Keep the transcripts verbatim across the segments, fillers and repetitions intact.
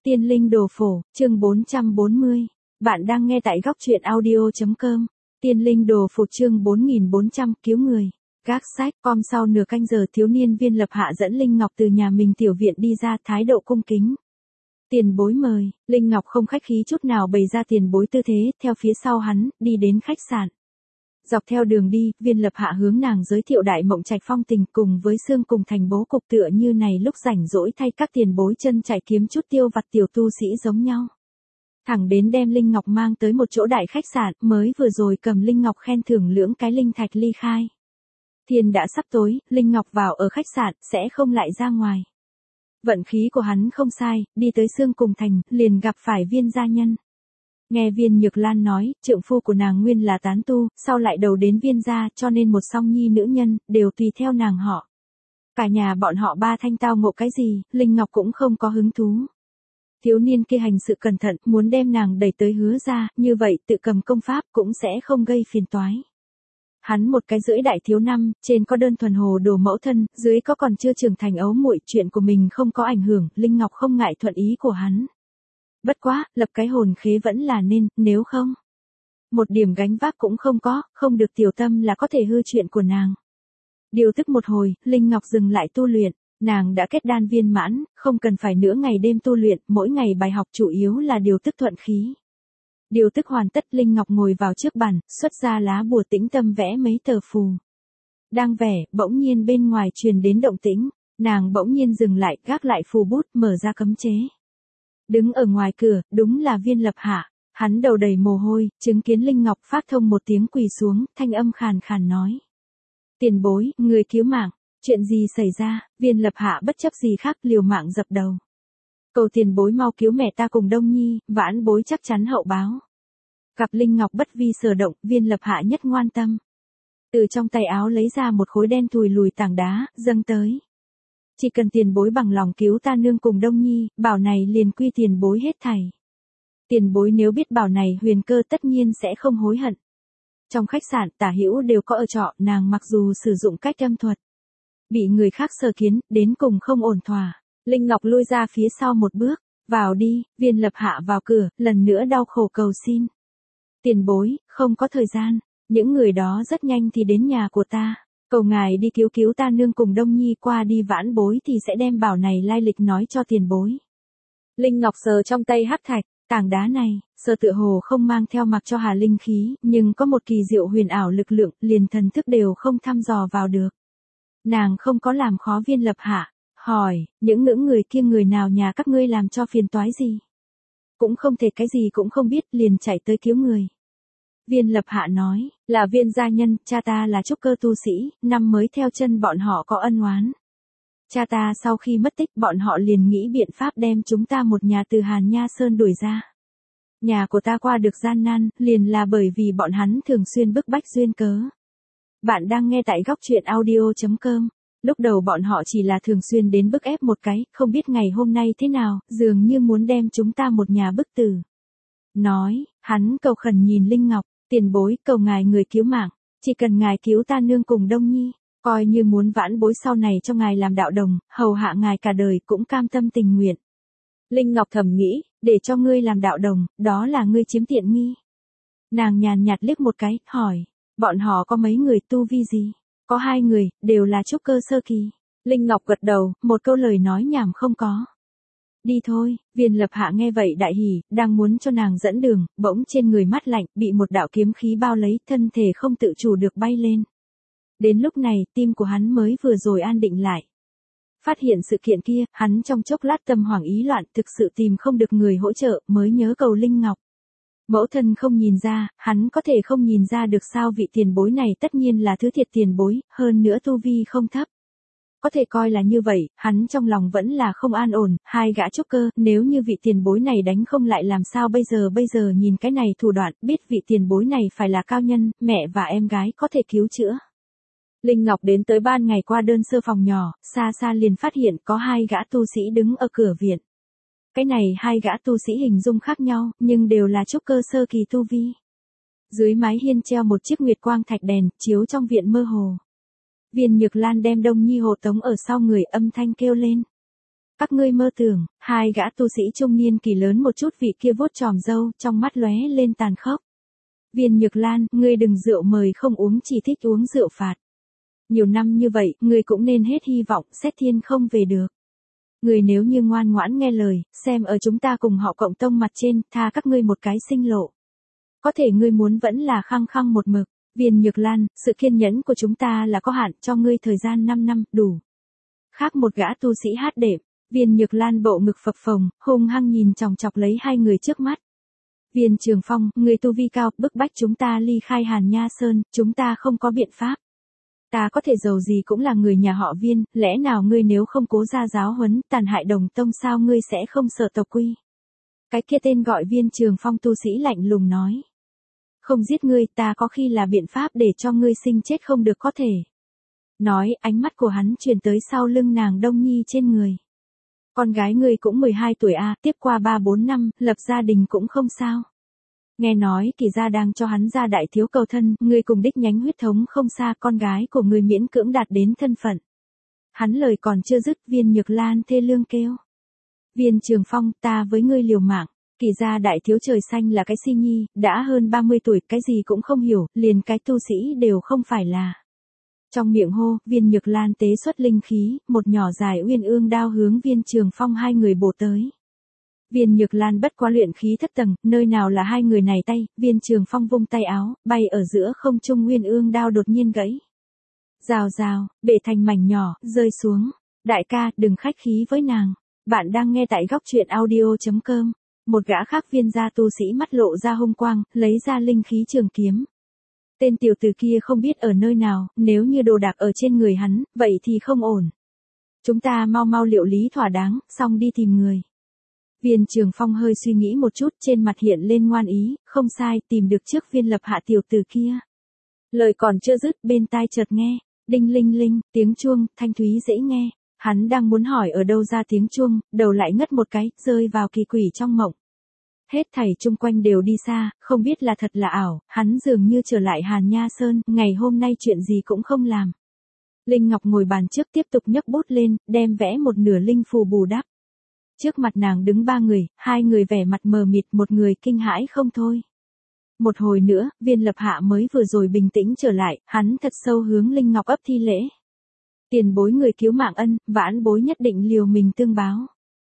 Tiên linh đồ phổ, chương bốn trăm bốn mươi. Bạn đang nghe tại góc truyện audio.com. Tiên linh đồ phổ chương bốn nghìn bốn trăm, cứu người. Gác sách, com sau nửa canh giờ thiếu niên Viên Lập Hạ dẫn Linh Ngọc từ nhà mình tiểu viện đi ra, thái độ cung kính. Tiền bối mời, Linh Ngọc không khách khí chút nào bày ra tiền bối tư thế, theo phía sau hắn, đi đến khách sạn. Dọc theo đường đi, Viên Lập Hạ hướng nàng giới thiệu Đại Mộng Trạch phong tình cùng với xương cùng thành bố cục tựa như này lúc rảnh rỗi thay các tiền bối chân chạy kiếm chút tiêu vặt tiểu tu sĩ giống nhau. Thẳng đến đem Linh Ngọc mang tới một chỗ đại khách sạn, mới vừa rồi cầm Linh Ngọc khen thưởng lưỡng cái linh thạch ly khai. Thiên đã sắp tối, Linh Ngọc vào ở khách sạn, sẽ không lại ra ngoài. Vận khí của hắn không sai, đi tới xương cùng thành, liền gặp phải Viên gia nhân. Nghe Viên Nhược Lan nói, trượng phu của nàng nguyên là tán tu, sau lại đầu đến Viên gia, cho nên một song nhi nữ nhân, đều tùy theo nàng họ. Cả nhà bọn họ ba thanh tao ngộ cái gì, Linh Ngọc cũng không có hứng thú. Thiếu niên kia hành sự cẩn thận, muốn đem nàng đẩy tới Hứa gia, như vậy tự cầm công pháp cũng sẽ không gây phiền toái. Hắn một cái rưỡi đại thiếu năm, trên có đơn thuần hồ đồ mẫu thân, dưới có còn chưa trưởng thành ấu muội, chuyện của mình không có ảnh hưởng, Linh Ngọc không ngại thuận ý của hắn. Bất quá, lập cái hồn khế vẫn là nên, nếu không. Một điểm gánh vác cũng không có, không được tiểu tâm là có thể hư chuyện của nàng. Điều tức một hồi, Linh Ngọc dừng lại tu luyện, nàng đã kết đan viên mãn, không cần phải nửa ngày đêm tu luyện, mỗi ngày bài học chủ yếu là điều tức thuận khí. Điều tức hoàn tất, Linh Ngọc ngồi vào trước bàn, xuất ra lá bùa tĩnh tâm vẽ mấy tờ phù. Đang vẽ, bỗng nhiên bên ngoài truyền đến động tĩnh, nàng bỗng nhiên dừng lại, gác lại phù bút, mở ra cấm chế. Đứng ở ngoài cửa, đúng là Viên Lập Hạ, hắn đầu đầy mồ hôi, chứng kiến Linh Ngọc phát thông một tiếng quỳ xuống, thanh âm khàn khàn nói. Tiền bối, người cứu mạng, chuyện gì xảy ra, Viên Lập Hạ bất chấp gì khác liều mạng dập đầu. Cầu tiền bối mau cứu mẹ ta cùng Đông Nhi, vãn bối chắc chắn hậu báo. Gặp Linh Ngọc bất vi sở động, Viên Lập Hạ nhất ngoan tâm. Từ trong tay áo lấy ra một khối đen thùi lùi tảng đá, dâng tới. Chỉ cần tiền bối bằng lòng cứu ta nương cùng Đông Nhi, bảo này liền quy tiền bối hết thảy. Tiền bối nếu biết bảo này huyền cơ tất nhiên sẽ không hối hận. Trong khách sạn tả hữu đều có ở trọ, nàng mặc dù sử dụng cách âm thuật. Bị người khác sờ kiến, đến cùng không ổn thỏa. Linh Ngọc lui ra phía sau một bước, vào đi, Viên Lập Hạ vào cửa, lần nữa đau khổ cầu xin. Tiền bối, không có thời gian, những người đó rất nhanh thì đến nhà của ta. Cầu ngài đi cứu cứu ta nương cùng Đông Nhi, qua đi vãn bối thì sẽ đem bảo này lai lịch nói cho tiền bối. Linh Ngọc sờ trong tay hắc thạch, tảng đá này, sờ tựa hồ không mang theo mặc cho hà linh khí, nhưng có một kỳ diệu huyền ảo lực lượng, liền thần thức đều không thăm dò vào được. Nàng không có làm khó Viên Lập Hạ, hỏi, những ngưỡng người kia người nào nhà các ngươi làm cho phiền toái gì? Cũng không thể cái gì cũng không biết, liền chạy tới cứu người. Viên Lập Hạ nói, là Viên gia nhân, cha ta là trúc cơ tu sĩ, năm mới theo chân bọn họ có ân oán. Cha ta sau khi mất tích, bọn họ liền nghĩ biện pháp đem chúng ta một nhà từ Hàn Nha Sơn đuổi ra. Nhà của ta qua được gian nan, liền là bởi vì bọn hắn thường xuyên bức bách duyên cớ. Bạn đang nghe tại góc truyện audio.com. Lúc đầu bọn họ chỉ là thường xuyên đến bức ép một cái, không biết ngày hôm nay thế nào, dường như muốn đem chúng ta một nhà bức tử. Nói, hắn cầu khẩn nhìn Linh Ngọc, tiền bối, cầu ngài người cứu mạng, chỉ cần ngài cứu ta nương cùng Đông Nhi, coi như muốn vãn bối sau này cho ngài làm đạo đồng, hầu hạ ngài cả đời cũng cam tâm tình nguyện. Linh Ngọc thầm nghĩ, để cho ngươi làm đạo đồng, đó là ngươi chiếm tiện nghi. Nàng nhàn nhạt liếc một cái, hỏi, bọn họ có mấy người tu vi gì? Có hai người, đều là trúc cơ sơ kỳ. Linh Ngọc gật đầu, một câu lời nói nhảm không có. Đi thôi, Viên Lập Hạ nghe vậy đại hỉ, đang muốn cho nàng dẫn đường, bỗng trên người mát lạnh, bị một đạo kiếm khí bao lấy, thân thể không tự chủ được bay lên. Đến lúc này, tim của hắn mới vừa rồi an định lại. Phát hiện sự kiện kia, hắn trong chốc lát tâm hoảng ý loạn, thực sự tìm không được người hỗ trợ, mới nhớ cầu Linh Ngọc. Mẫu thân không nhìn ra, hắn có thể không nhìn ra được sao, vị tiền bối này tất nhiên là thứ thiệt tiền bối, hơn nữa tu vi không thấp. Có thể coi là như vậy, hắn trong lòng vẫn là không an ổn, hai gã trúc cơ, nếu như vị tiền bối này đánh không lại làm sao bây giờ bây giờ nhìn cái này thủ đoạn, biết vị tiền bối này phải là cao nhân, mẹ và em gái có thể cứu chữa. Linh Ngọc đến tới ban ngày qua đơn sơ phòng nhỏ, xa xa liền phát hiện có hai gã tu sĩ đứng ở cửa viện. Cái này hai gã tu sĩ hình dung khác nhau, nhưng đều là trúc cơ sơ kỳ tu vi. Dưới mái hiên treo một chiếc nguyệt quang thạch đèn, chiếu trong viện mơ hồ. Viên Nhược Lan đem Đông Nhi hộ tống ở sau người, âm thanh kêu lên. Các ngươi mơ tưởng, hai gã tu sĩ trung niên kỳ lớn một chút vị kia vuốt tròm râu, trong mắt lóe lên tàn khốc. Viên Nhược Lan, ngươi đừng rượu mời không uống chỉ thích uống rượu phạt. Nhiều năm như vậy, ngươi cũng nên hết hy vọng, xét thiên không về được. Ngươi nếu như ngoan ngoãn nghe lời, xem ở chúng ta cùng họ cộng tông mặt trên, tha các ngươi một cái sinh lộ. Có thể ngươi muốn vẫn là khăng khăng một mực. Viên Nhược Lan, sự kiên nhẫn của chúng ta là có hạn, cho ngươi thời gian năm năm, đủ. Khác một gã tu sĩ hát đệm, Viên Nhược Lan bộ ngực phập phồng, hung hăng nhìn chòng chọc lấy hai người trước mắt. Viên Trường Phong, người tu vi cao, bức bách chúng ta ly khai Hàn Nha Sơn, chúng ta không có biện pháp. Ta có thể giàu gì cũng là người nhà họ Viên, lẽ nào ngươi nếu không cố ra giáo huấn, tàn hại đồng tông sao ngươi sẽ không sợ tộc quy? Cái kia tên gọi Viên Trường Phong tu sĩ lạnh lùng nói. Không giết ngươi, ta có khi là biện pháp để cho ngươi sinh chết không được có thể. Nói, ánh mắt của hắn truyền tới sau lưng nàng Đông Nhi trên người. Con gái ngươi cũng mười hai tuổi a, à, tiếp qua ba bốn năm, lập gia đình cũng không sao. Nghe nói Kỳ gia đang cho hắn ra đại thiếu cầu thân, ngươi cùng đích nhánh huyết thống không xa, con gái của ngươi miễn cưỡng đạt đến thân phận. Hắn lời còn chưa dứt, Viên Nhược Lan thê lương kêu. Viên Trường Phong, ta với ngươi liều mạng. Kỳ gia đại thiếu trời xanh là cái si nhi, đã hơn ba mươi tuổi, cái gì cũng không hiểu, liền cái tu sĩ đều không phải là. Trong miệng hô, Viên Nhược Lan tế xuất linh khí, một nhỏ dài uyên ương đao hướng Viên Trường Phong hai người bổ tới. Viên Nhược Lan bất quá luyện khí thất tầng, nơi nào là hai người này tay, Viên Trường Phong vung tay áo, bay ở giữa không trung uyên ương đao đột nhiên gãy. Rào rào, bể thành mảnh nhỏ, rơi xuống. Đại ca, đừng khách khí với nàng. Bạn đang nghe tại góc truyện audio chấm com. Một gã khác Viên gia tu sĩ mắt lộ ra hung quang, lấy ra linh khí trường kiếm. Tên tiểu tử kia không biết ở nơi nào, nếu như đồ đạc ở trên người hắn, vậy thì không ổn. Chúng ta mau mau liệu lý thỏa đáng, xong đi tìm người. Viên Trường Phong hơi suy nghĩ một chút, trên mặt hiện lên ngoan ý, không sai, tìm được trước Viên Lập Hạ tiểu tử kia. Lời còn chưa dứt, bên tai chợt nghe, đinh linh linh, tiếng chuông, thanh thúy dễ nghe. Hắn đang muốn hỏi ở đâu ra tiếng chuông, đầu lại ngất một cái, rơi vào kỳ quỷ trong mộng. Hết thảy chung quanh đều đi xa, không biết là thật là ảo, hắn dường như trở lại Hàn Nha Sơn, ngày hôm nay chuyện gì cũng không làm. Linh Ngọc ngồi bàn trước tiếp tục nhấc bút lên, đem vẽ một nửa linh phù bù đắp. Trước mặt nàng đứng ba người, hai người vẻ mặt mờ mịt, một người kinh hãi không thôi. Một hồi nữa, Viên Lập Hạ mới vừa rồi bình tĩnh trở lại, hắn thật sâu hướng Linh Ngọc ấp thi lễ. Tiền bối người cứu mạng ân, vãn bối nhất định liều mình tương báo.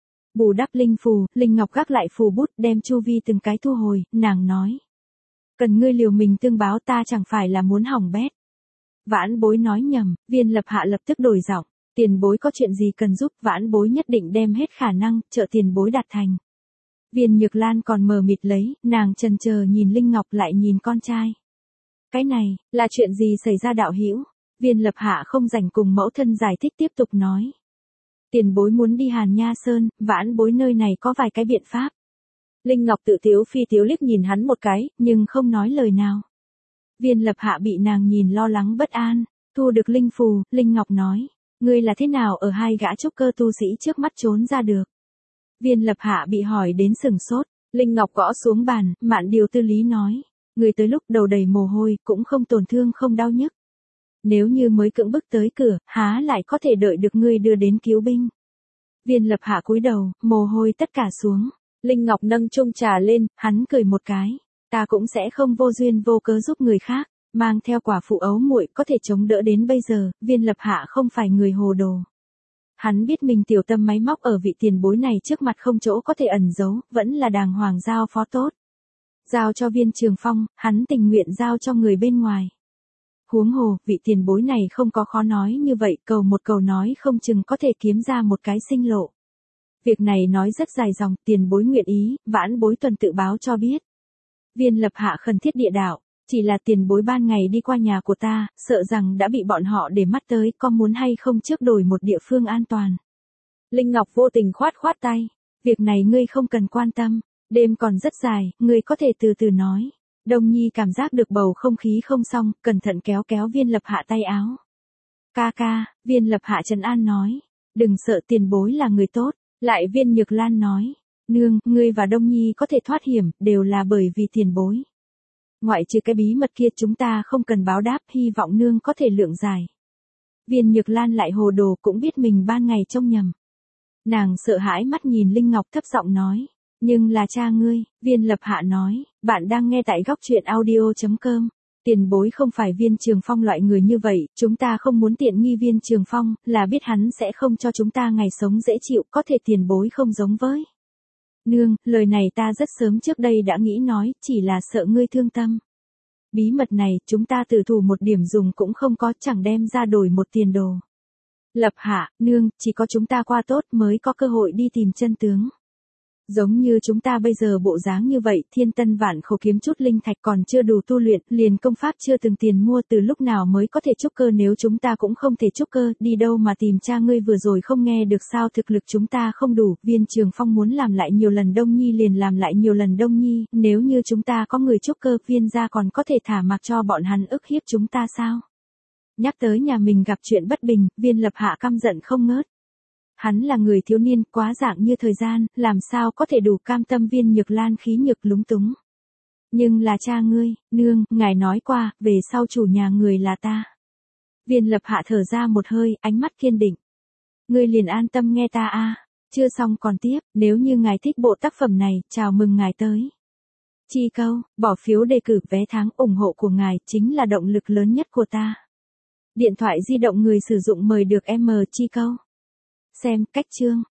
Bù đắp linh phù, Linh Ngọc gác lại phù bút, đem chu vi từng cái thu hồi, nàng nói. Cần ngươi liều mình tương báo, ta chẳng phải là muốn hỏng bét. Vãn bối nói nhầm, Viên Lập Hạ lập tức đổi giọng. Tiền bối có chuyện gì cần giúp, vãn bối nhất định đem hết khả năng, trợ tiền bối đạt thành. Viên Nhược Lan còn mờ mịt lấy, nàng chần chờ nhìn Linh Ngọc lại nhìn con trai. Cái này, là chuyện gì xảy ra đạo hữu? Viên Lập Hạ không rảnh cùng mẫu thân giải thích tiếp tục nói. Tiền bối muốn đi Hàn Nha Sơn, vãn bối nơi này có vài cái biện pháp. Linh Ngọc tự tiếu phi tiếu liếc nhìn hắn một cái, nhưng không nói lời nào. Viên Lập Hạ bị nàng nhìn lo lắng bất an, thu được linh phù, Linh Ngọc nói. Ngươi là thế nào ở hai gã trúc cơ tu sĩ trước mắt trốn ra được? Viên Lập Hạ bị hỏi đến sừng sốt, Linh Ngọc gõ xuống bàn, Mạn Điều Tư Lý nói. Ngươi tới lúc đầu đầy mồ hôi, cũng không tổn thương không đau nhức. Nếu như mới cưỡng bức tới cửa, há lại có thể đợi được ngươi đưa đến cứu binh. Viên Lập Hạ cúi đầu, mồ hôi tất cả xuống. Linh Ngọc nâng chung trà lên, hắn cười một cái. Ta cũng sẽ không vô duyên vô cớ giúp người khác. Mang theo quả phụ ấu muội có thể chống đỡ đến bây giờ, Viên Lập Hạ không phải người hồ đồ. Hắn biết mình tiểu tâm máy móc ở vị tiền bối này trước mặt không chỗ có thể ẩn giấu, vẫn là đàng hoàng giao phó tốt. Giao cho Viên Trường Phong, hắn tình nguyện giao cho người bên ngoài. Huống hồ, vị tiền bối này không có khó nói như vậy, cầu một cầu nói không chừng có thể kiếm ra một cái sinh lộ. Việc này nói rất dài dòng, tiền bối nguyện ý, vãn bối tuần tự báo cho biết. Viên Lập Hạ khẩn thiết địa đạo. Chỉ là tiền bối ban ngày đi qua nhà của ta, sợ rằng đã bị bọn họ để mắt tới, có muốn hay không trước đổi một địa phương an toàn. Linh Ngọc vô tình khoát khoát tay. Việc này ngươi không cần quan tâm. Đêm còn rất dài, ngươi có thể từ từ nói. Đông Nhi cảm giác được bầu không khí không xong, cẩn thận kéo kéo Viên Lập Hạ tay áo. Ca ca, Viên Lập Hạ trấn an nói. Đừng sợ, tiền bối là người tốt. Lại Viên Nhược Lan nói. Nương, ngươi và Đông Nhi có thể thoát hiểm, đều là bởi vì tiền bối. Ngoại trừ cái bí mật kia chúng ta không cần báo đáp, hy vọng nương có thể lượng giải. Viên Nhược Lan lại hồ đồ cũng biết mình ban ngày trông nhầm. Nàng sợ hãi mắt nhìn Linh Ngọc thấp giọng nói. Nhưng là cha ngươi, Viên Lập Hạ nói, bạn đang nghe tại góc truyện audio.com. Tiền bối không phải Viên Trường Phong loại người như vậy, chúng ta không muốn tiện nghi Viên Trường Phong, là biết hắn sẽ không cho chúng ta ngày sống dễ chịu, có thể tiền bối không giống với. Nương, lời này ta rất sớm trước đây đã nghĩ nói, chỉ là sợ ngươi thương tâm. Bí mật này, chúng ta tự thủ một điểm dùng cũng không có, chẳng đem ra đổi một tiền đồ. Lập Hạ, nương, chỉ có chúng ta qua tốt mới có cơ hội đi tìm chân tướng. Giống như chúng ta bây giờ bộ dáng như vậy, thiên tân vạn khổ kiếm chút linh thạch còn chưa đủ tu luyện, liền công pháp chưa từng tiền mua, từ lúc nào mới có thể trúc cơ, nếu chúng ta cũng không thể trúc cơ, đi đâu mà tìm cha ngươi, vừa rồi không nghe được sao, thực lực chúng ta không đủ, Viên Trường Phong muốn làm lại nhiều lần Đông Nhi liền làm lại nhiều lần Đông Nhi, nếu như chúng ta có người trúc cơ, Viên gia còn có thể thả mặc cho bọn hắn ức hiếp chúng ta sao? Nhắc tới nhà mình gặp chuyện bất bình, Viên Lập Hạ căm giận không ngớt. Hắn là người thiếu niên, quá dạng như thời gian, làm sao có thể đủ cam tâm Viên Nhược Lan khí nhược lúng túng. Nhưng là cha ngươi, nương, ngài nói qua, về sau chủ nhà người là ta. Viên Lập Hạ thở ra một hơi, ánh mắt kiên định. Ngươi liền an tâm nghe ta a. Chưa xong còn tiếp, nếu như ngài thích bộ tác phẩm này, chào mừng ngài tới. Chi câu, bỏ phiếu đề cử vé tháng, ủng hộ của ngài chính là động lực lớn nhất của ta. Điện thoại di động người sử dụng mời được em Chi câu. Xem cách chương.